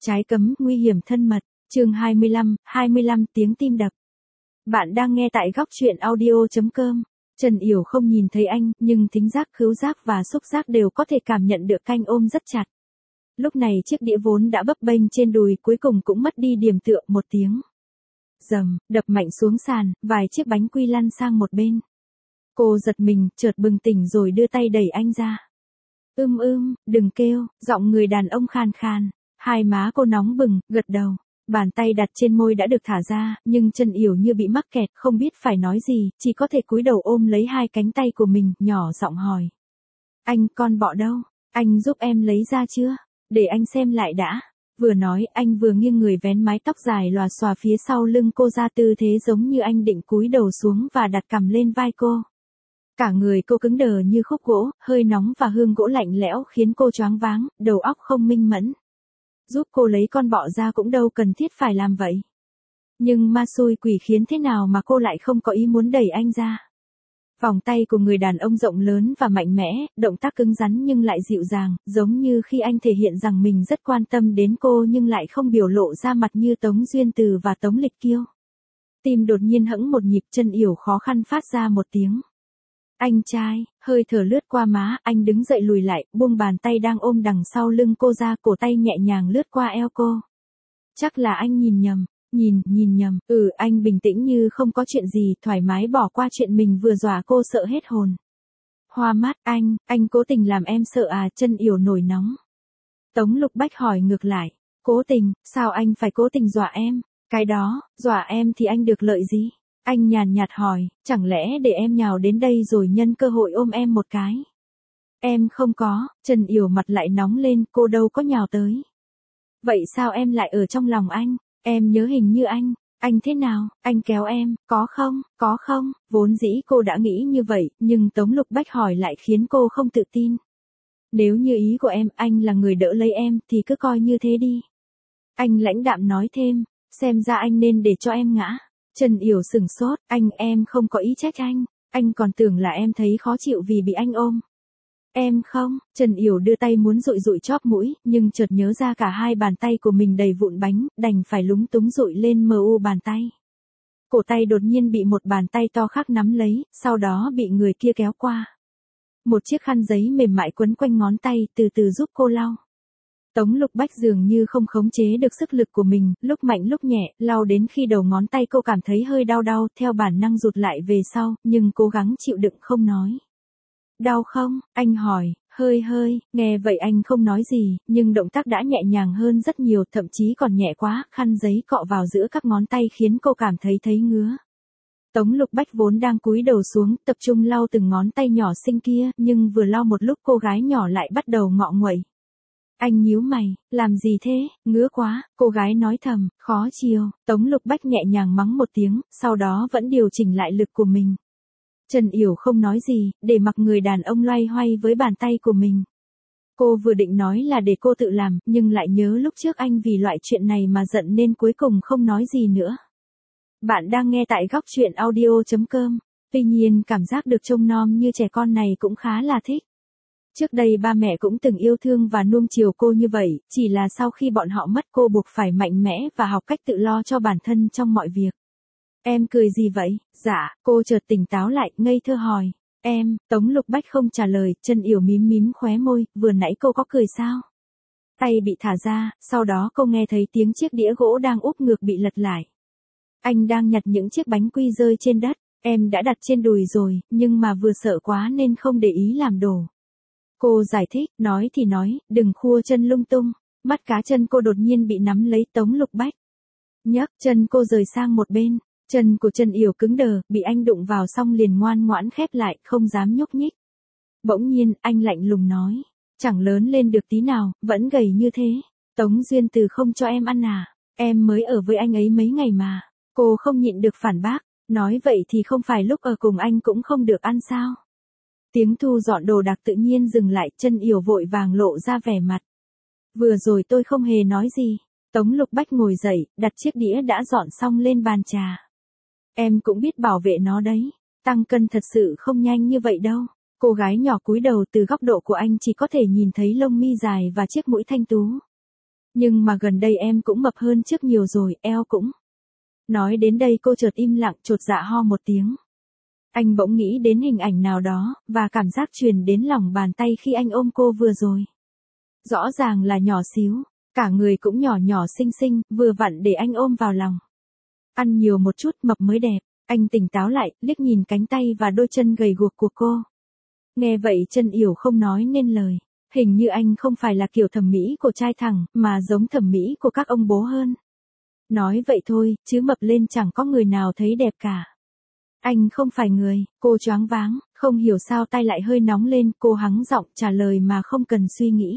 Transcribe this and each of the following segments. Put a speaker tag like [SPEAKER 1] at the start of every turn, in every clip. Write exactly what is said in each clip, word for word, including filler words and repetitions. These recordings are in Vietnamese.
[SPEAKER 1] Trái cấm, nguy hiểm thân mật, chương hai mươi lăm, hai mươi lăm tiếng tim đập. Bạn đang nghe tại góc truyện audio.com. Trần Yểu không nhìn thấy anh, nhưng thính giác, khứu giác và xúc giác đều có thể cảm nhận được canh ôm rất chặt. Lúc này chiếc đĩa vốn đã bấp bênh trên đùi cuối cùng cũng mất đi điểm tựa, một tiếng rầm, đập mạnh xuống sàn, vài chiếc bánh quy lăn sang một bên. Cô giật mình, chợt bừng tỉnh rồi đưa tay đẩy anh ra. Ưm ưm, đừng kêu, giọng người đàn ông khàn khàn. Hai má cô nóng bừng, gật đầu. Bàn tay đặt trên môi đã được thả ra, nhưng Trần Yểu như bị mắc kẹt, không biết phải nói gì, chỉ có thể cúi đầu ôm lấy hai cánh tay của mình, nhỏ giọng hỏi. Anh, con bọ đâu? Anh giúp em lấy ra chưa? Để anh xem lại đã. Vừa nói, anh vừa nghiêng người vén mái tóc dài lòa xòa phía sau lưng cô ra, tư thế giống như anh định cúi đầu xuống và đặt cằm lên vai cô. Cả người cô cứng đờ như khúc gỗ, hơi nóng và hương gỗ lạnh lẽo khiến cô choáng váng, đầu óc không minh mẫn. Giúp cô lấy con bọ ra cũng đâu cần thiết phải làm vậy. Nhưng ma xui quỷ khiến thế nào mà cô lại không có ý muốn đẩy anh ra. Vòng tay của người đàn ông rộng lớn và mạnh mẽ, động tác cứng rắn nhưng lại dịu dàng, giống như khi anh thể hiện rằng mình rất quan tâm đến cô nhưng lại không biểu lộ ra mặt như Tống Duyên Từ và Tống Lịch Kiêu. Tim đột nhiên hẫng một nhịp, Trần Yểu khó khăn phát ra một tiếng. Anh trai, hơi thở lướt qua má, anh đứng dậy lùi lại, buông bàn tay đang ôm đằng sau lưng cô ra, cổ tay nhẹ nhàng lướt qua eo cô. Chắc là anh nhìn nhầm, nhìn, nhìn nhầm, ừ, anh bình tĩnh như không có chuyện gì, thoải mái bỏ qua chuyện mình vừa dọa cô sợ hết hồn. Hoa mắt, anh, anh cố tình làm em sợ à? Trần Yểu nổi nóng. Tống Lục Bách hỏi ngược lại, cố tình, sao anh phải cố tình dọa em? Cái đó, dọa em thì anh được lợi gì? Anh nhàn nhạt hỏi, chẳng lẽ để em nhào đến đây rồi nhân cơ hội ôm em một cái? Em không có, Trần Yểu mặt lại nóng lên, cô đâu có nhào tới. Vậy sao em lại ở trong lòng anh? Em nhớ hình như anh, anh thế nào, anh kéo em, có không, có không? Vốn dĩ cô đã nghĩ như vậy, nhưng Tống Lục Bách hỏi lại khiến cô không tự tin. Nếu như ý của em, anh là người đỡ lấy em, thì cứ coi như thế đi. Anh lãnh đạm nói thêm, xem ra anh nên để cho em ngã. Trần Yểu sừng sốt, anh, em không có ý trách anh, anh còn tưởng là em thấy khó chịu vì bị anh ôm. Em không, Trần Yểu đưa tay muốn dụi dụi chóp mũi, nhưng chợt nhớ ra cả hai bàn tay của mình đầy vụn bánh, đành phải lúng túng dụi lên mờ u bàn tay. Cổ tay đột nhiên bị một bàn tay to khác nắm lấy, sau đó bị người kia kéo qua. Một chiếc khăn giấy mềm mại quấn quanh ngón tay, từ từ giúp cô lau. Tống Lục Bách dường như không khống chế được sức lực của mình, lúc mạnh lúc nhẹ, lau đến khi đầu ngón tay cô cảm thấy hơi đau đau, theo bản năng rụt lại về sau, nhưng cố gắng chịu đựng không nói. Đau không? Anh hỏi, hơi hơi, nghe vậy anh không nói gì, nhưng động tác đã nhẹ nhàng hơn rất nhiều, thậm chí còn nhẹ quá, khăn giấy cọ vào giữa các ngón tay khiến cô cảm thấy thấy ngứa. Tống Lục Bách vốn đang cúi đầu xuống, tập trung lau từng ngón tay nhỏ xinh kia, nhưng vừa lau một lúc cô gái nhỏ lại bắt đầu ngọ nguậy. Anh nhíu mày, làm gì thế, ngứa quá, cô gái nói thầm, khó chiều. Tống Lục Bách nhẹ nhàng mắng một tiếng, sau đó vẫn điều chỉnh lại lực của mình. Trần Yểu không nói gì, để mặc người đàn ông loay hoay với bàn tay của mình. Cô vừa định nói là để cô tự làm, nhưng lại nhớ lúc trước anh vì loại chuyện này mà giận nên cuối cùng không nói gì nữa. Bạn đang nghe tại góc truyện audio.com, tuy nhiên cảm giác được trông nom như trẻ con này cũng khá là thích. Trước đây ba mẹ cũng từng yêu thương và nuông chiều cô như vậy, chỉ là sau khi bọn họ mất cô buộc phải mạnh mẽ và học cách tự lo cho bản thân trong mọi việc. Em cười gì vậy? Dạ, cô chợt tỉnh táo lại, ngây thơ hỏi. Em, Tống Lục Bách không trả lời, Trần Yểu mím mím khóe môi, vừa nãy cô có cười sao? Tay bị thả ra, sau đó cô nghe thấy tiếng chiếc đĩa gỗ đang úp ngược bị lật lại. Anh đang nhặt những chiếc bánh quy rơi trên đất, em đã đặt trên đùi rồi, nhưng mà vừa sợ quá nên không để ý làm đổ. Cô giải thích, nói thì nói, đừng khua chân lung tung. Mắt cá chân cô đột nhiên bị nắm lấy Tống Lục Bách. Nhấc chân cô rời sang một bên, chân của Trần Yểu cứng đờ, bị anh đụng vào xong liền ngoan ngoãn khép lại, không dám nhúc nhích. Bỗng nhiên, anh lạnh lùng nói, chẳng lớn lên được tí nào, vẫn gầy như thế. Tống Duyên Từ không cho em ăn à, em mới ở với anh ấy mấy ngày mà. Cô không nhịn được phản bác, nói vậy thì không phải lúc ở cùng anh cũng không được ăn sao? Tiếng thu dọn đồ đạc tự nhiên dừng lại, Trần Yểu vội vàng lộ ra vẻ mặt. Vừa rồi tôi không hề nói gì. Tống Lục Bách ngồi dậy, đặt chiếc đĩa đã dọn xong lên bàn trà. Em cũng biết bảo vệ nó đấy, tăng cân thật sự không nhanh như vậy đâu. Cô gái nhỏ cúi đầu, từ góc độ của anh chỉ có thể nhìn thấy lông mi dài và chiếc mũi thanh tú. Nhưng mà gần đây em cũng mập hơn trước nhiều rồi, eo cũng. Nói đến đây cô chợt im lặng, chột dạ ho một tiếng. Anh bỗng nghĩ đến hình ảnh nào đó, và cảm giác truyền đến lòng bàn tay khi anh ôm cô vừa rồi. Rõ ràng là nhỏ xíu, cả người cũng nhỏ nhỏ xinh xinh, vừa vặn để anh ôm vào lòng. Ăn nhiều một chút mập mới đẹp, anh tỉnh táo lại, liếc nhìn cánh tay và đôi chân gầy guộc của cô. Nghe vậy Trân Yểu không nói nên lời, hình như anh không phải là kiểu thẩm mỹ của trai thẳng, mà giống thẩm mỹ của các ông bố hơn. Nói vậy thôi, chứ mập lên chẳng có người nào thấy đẹp cả. Anh không phải người, cô choáng váng, không hiểu sao tay lại hơi nóng lên, cô hắng giọng trả lời mà không cần suy nghĩ.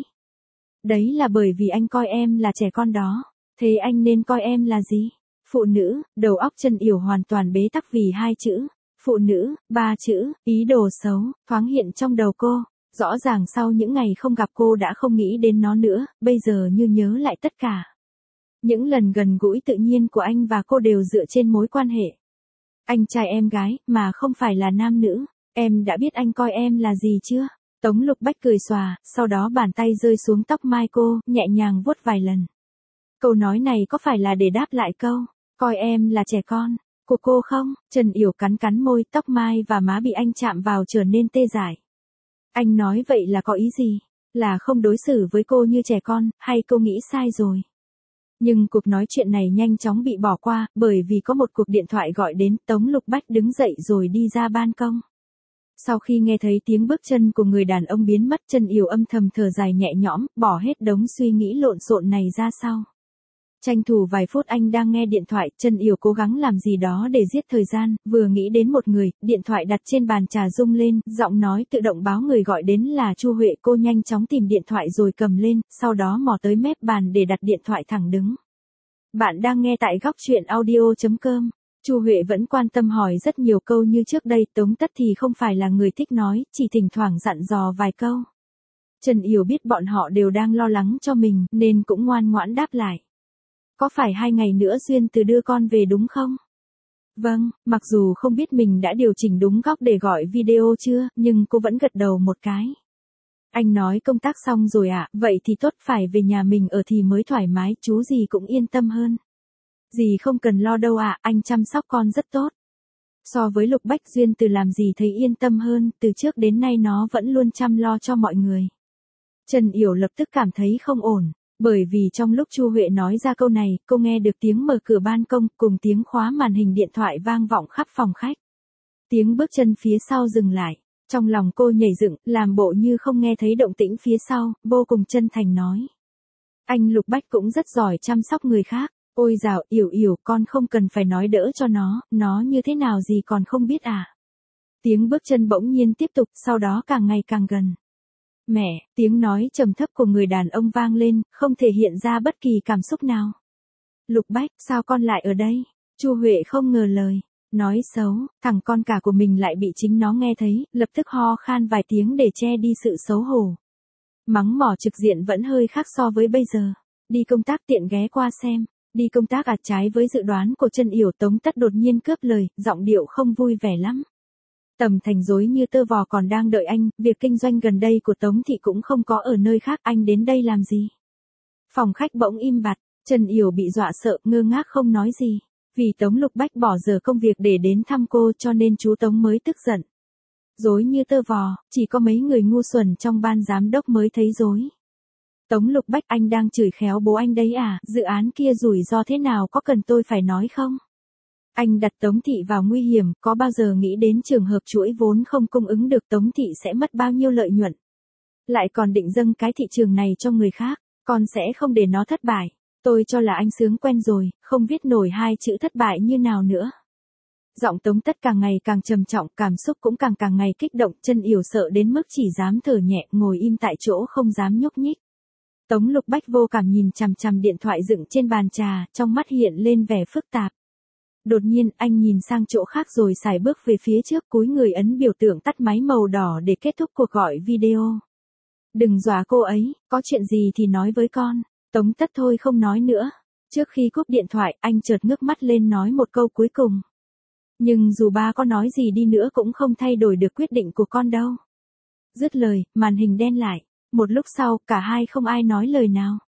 [SPEAKER 1] Đấy là bởi vì anh coi em là trẻ con đó, thế anh nên coi em là gì? Phụ nữ. Đầu óc Trân Yểu hoàn toàn bế tắc vì hai chữ, phụ nữ, ba chữ, ý đồ xấu, thoáng hiện trong đầu cô. Rõ ràng sau những ngày không gặp cô đã không nghĩ đến nó nữa, bây giờ như nhớ lại tất cả. Những lần gần gũi tự nhiên của anh và cô đều dựa trên mối quan hệ anh trai em gái, mà không phải là nam nữ. Em đã biết anh coi em là gì chưa? Tống Lục Bách cười xòa, sau đó bàn tay rơi xuống tóc mai cô, nhẹ nhàng vuốt vài lần. Câu nói này có phải là để đáp lại câu, coi em là trẻ con, của cô không? Trân Yểu cắn cắn môi, tóc mai và má bị anh chạm vào trở nên tê dại. Anh nói vậy là có ý gì? Là không đối xử với cô như trẻ con, hay cô nghĩ sai rồi? Nhưng cuộc nói chuyện này nhanh chóng bị bỏ qua, bởi vì có một cuộc điện thoại gọi đến, Tống Lục Bách đứng dậy rồi đi ra ban công. Sau khi nghe thấy tiếng bước chân của người đàn ông biến mất, Trân Yểu âm thầm thở dài nhẹ nhõm, bỏ hết đống suy nghĩ lộn xộn này ra sau. Tranh thủ vài phút anh đang nghe điện thoại, Trân Yểu cố gắng làm gì đó để giết thời gian, vừa nghĩ đến một người, điện thoại đặt trên bàn trà rung lên, giọng nói tự động báo người gọi đến là Chu Huệ. Cô nhanh chóng tìm điện thoại rồi cầm lên, sau đó mò tới mép bàn để đặt điện thoại thẳng đứng. Bạn đang nghe tại góc truyện audio chấm com. Chu Huệ vẫn quan tâm hỏi rất nhiều câu như trước đây, Tống Tất thì không phải là người thích nói, chỉ thỉnh thoảng dặn dò vài câu. Trân Yểu biết bọn họ đều đang lo lắng cho mình, nên cũng ngoan ngoãn đáp lại. Có phải hai ngày nữa Duyên Từ đưa con về đúng không? Vâng, mặc dù không biết mình đã điều chỉnh đúng góc để gọi video chưa, nhưng cô vẫn gật đầu một cái. Anh nói công tác xong rồi ạ, à, vậy thì tốt, phải về nhà mình ở thì mới thoải mái, chú gì cũng yên tâm hơn. Dì không cần lo đâu ạ, à, anh chăm sóc con rất tốt. So với Lục Bách, Duyên Từ làm gì thấy yên tâm hơn, từ trước đến nay nó vẫn luôn chăm lo cho mọi người. Trân Yểu lập tức cảm thấy không ổn. Bởi vì trong lúc Chu Huệ nói ra câu này, cô nghe được tiếng mở cửa ban công, cùng tiếng khóa màn hình điện thoại vang vọng khắp phòng khách. Tiếng bước chân phía sau dừng lại. Trong lòng cô nhảy dựng, làm bộ như không nghe thấy động tĩnh phía sau, vô cùng chân thành nói. Anh Lục Bách cũng rất giỏi chăm sóc người khác. Ôi dào, Yểu Yểu, con không cần phải nói đỡ cho nó, nó như thế nào gì còn không biết à. Tiếng bước chân bỗng nhiên tiếp tục, sau đó càng ngày càng gần. Mẹ, tiếng nói trầm thấp của người đàn ông vang lên, không thể hiện ra bất kỳ cảm xúc nào. Lục Bách, sao con lại ở đây? Chu Huệ không ngờ lời. Nói xấu, thằng con cả của mình lại bị chính nó nghe thấy, lập tức ho khan vài tiếng để che đi sự xấu hổ. Mắng mỏ trực diện vẫn hơi khác so với bây giờ. Đi công tác tiện ghé qua xem. Đi công tác à, trái với dự đoán của Trân Yểu, Tống Tất đột nhiên cướp lời, giọng điệu không vui vẻ lắm. Tầm Thành dối như tơ vò còn đang đợi anh, việc kinh doanh gần đây của Tống Thị cũng không có ở nơi khác, anh đến đây làm gì? Phòng khách bỗng im bặt, Trân Yểu bị dọa sợ, ngơ ngác không nói gì. Vì Tống Lục Bách bỏ giờ công việc để đến thăm cô cho nên chú Tống mới tức giận. Dối như tơ vò, chỉ có mấy người ngu xuẩn trong ban giám đốc mới thấy dối. Tống Lục Bách, anh đang chửi khéo bố anh đấy à, dự án kia rủi ro thế nào có cần tôi phải nói không? Anh đặt Tống Thị vào nguy hiểm, có bao giờ nghĩ đến trường hợp chuỗi vốn không cung ứng được Tống Thị sẽ mất bao nhiêu lợi nhuận? Lại còn định dâng cái thị trường này cho người khác, con sẽ không để nó thất bại. Tôi cho là anh sướng quen rồi, không viết nổi hai chữ thất bại như nào nữa. Giọng Tống Tất càng ngày càng trầm trọng, cảm xúc cũng càng càng ngày kích động, Trân Yểu sợ đến mức chỉ dám thở nhẹ, ngồi im tại chỗ không dám nhúc nhích. Tống Lục Bách vô cảm nhìn chằm chằm điện thoại dựng trên bàn trà, trong mắt hiện lên vẻ phức tạp. Đột nhiên, anh nhìn sang chỗ khác rồi sải bước về phía trước, cúi người ấn biểu tượng tắt máy màu đỏ để kết thúc cuộc gọi video. Đừng dọa cô ấy, có chuyện gì thì nói với con. Tống Tất thôi không nói nữa. Trước khi cúp điện thoại, anh chợt ngước mắt lên nói một câu cuối cùng. Nhưng dù ba có nói gì đi nữa cũng không thay đổi được quyết định của con đâu. Dứt lời, màn hình đen lại. Một lúc sau, cả hai không ai nói lời nào.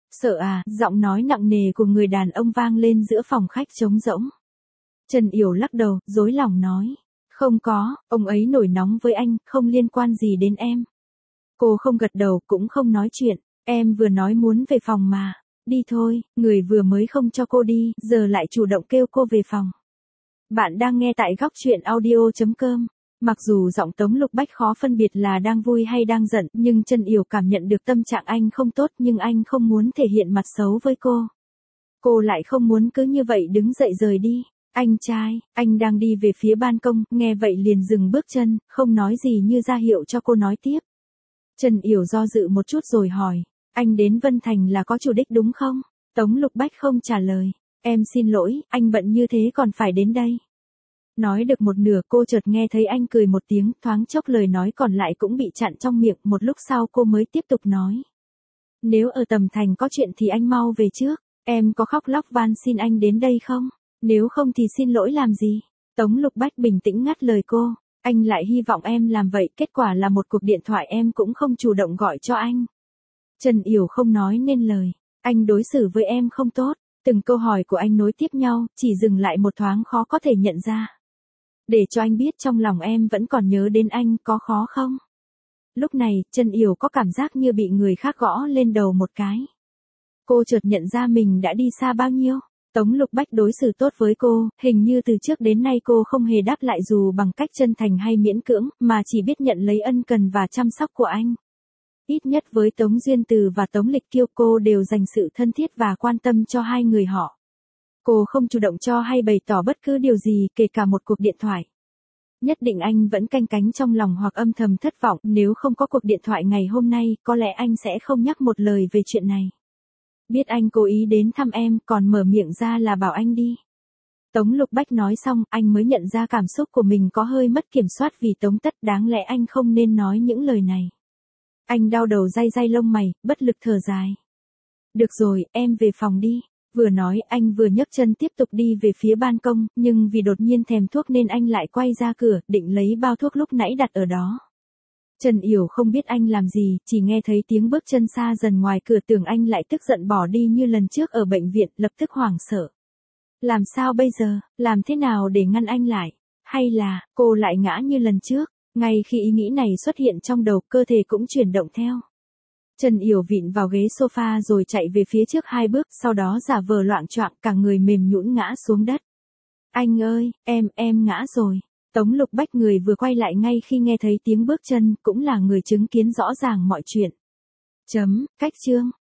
[SPEAKER 1] Sợ à, giọng nói nặng nề của người đàn ông vang lên giữa phòng khách trống rỗng. Trần Yểu lắc đầu, dối lòng nói. Không có, ông ấy nổi nóng với anh, không liên quan gì đến em. Cô không gật đầu, cũng không nói chuyện. Em vừa nói muốn về phòng mà. Đi thôi, người vừa mới không cho cô đi, giờ lại chủ động kêu cô về phòng. Bạn đang nghe tại góc chuyện audio chấm com. Mặc dù giọng Tống Lục Bách khó phân biệt là đang vui hay đang giận, nhưng Trần Yểu cảm nhận được tâm trạng anh không tốt, nhưng anh không muốn thể hiện mặt xấu với cô. Cô lại không muốn cứ như vậy đứng dậy rời đi. Anh trai, anh đang đi về phía ban công, nghe vậy liền dừng bước chân, không nói gì như ra hiệu cho cô nói tiếp. Trần Yểu do dự một chút rồi hỏi, anh đến Vân Thành là có chủ đích đúng không? Tống Lục Bách không trả lời. Em xin lỗi, anh bận như thế còn phải đến đây. Nói được một nửa cô chợt nghe thấy anh cười một tiếng, thoáng chốc lời nói còn lại cũng bị chặn trong miệng, một lúc sau cô mới tiếp tục nói. Nếu ở Tầm Thành có chuyện thì anh mau về trước, em có khóc lóc van xin anh đến đây không? Nếu không thì xin lỗi làm gì? Tống Lục Bách bình tĩnh ngắt lời cô, anh lại hy vọng em làm vậy, kết quả là một cuộc điện thoại em cũng không chủ động gọi cho anh. Trần Yểu không nói nên lời, anh đối xử với em không tốt, từng câu hỏi của anh nối tiếp nhau, chỉ dừng lại một thoáng khó có thể nhận ra. Để cho anh biết trong lòng em vẫn còn nhớ đến anh, có khó không? Lúc này, Trần Yểu có cảm giác như bị người khác gõ lên đầu một cái. Cô chợt nhận ra mình đã đi xa bao nhiêu. Tống Lục Bách đối xử tốt với cô, hình như từ trước đến nay cô không hề đáp lại dù bằng cách chân thành hay miễn cưỡng, mà chỉ biết nhận lấy ân cần và chăm sóc của anh. Ít nhất với Tống Duyên Từ và Tống Lịch Kiêu cô đều dành sự thân thiết và quan tâm cho hai người họ. Cô không chủ động cho hay bày tỏ bất cứ điều gì, kể cả một cuộc điện thoại. Nhất định anh vẫn canh cánh trong lòng hoặc âm thầm thất vọng, nếu không có cuộc điện thoại ngày hôm nay, có lẽ anh sẽ không nhắc một lời về chuyện này. Biết anh cố ý đến thăm em, còn mở miệng ra là bảo anh đi. Tống Lục Bách nói xong, anh mới nhận ra cảm xúc của mình có hơi mất kiểm soát vì Tống Tất, đáng lẽ anh không nên nói những lời này. Anh đau đầu day day lông mày, bất lực thở dài. Được rồi, em về phòng đi. Vừa nói anh vừa nhấc chân tiếp tục đi về phía ban công, nhưng vì đột nhiên thèm thuốc nên anh lại quay ra cửa, định lấy bao thuốc lúc nãy đặt ở đó. Trần Yểu không biết anh làm gì, chỉ nghe thấy tiếng bước chân xa dần ngoài cửa, tưởng anh lại tức giận bỏ đi như lần trước ở bệnh viện, lập tức hoảng sợ. Làm sao bây giờ, làm thế nào để ngăn anh lại? Hay là, cô lại ngã như lần trước? Ngay khi ý nghĩ này xuất hiện trong đầu, cơ thể cũng chuyển động theo. Trần Yểu vịn vào ghế sofa rồi chạy về phía trước hai bước, sau đó giả vờ loạng choạng, cả người mềm nhũn ngã xuống đất. Anh ơi, em, em ngã rồi. Tống Lục Bách người vừa quay lại ngay khi nghe thấy tiếng bước chân, cũng là người chứng kiến rõ ràng mọi chuyện. Chấm, cách chương.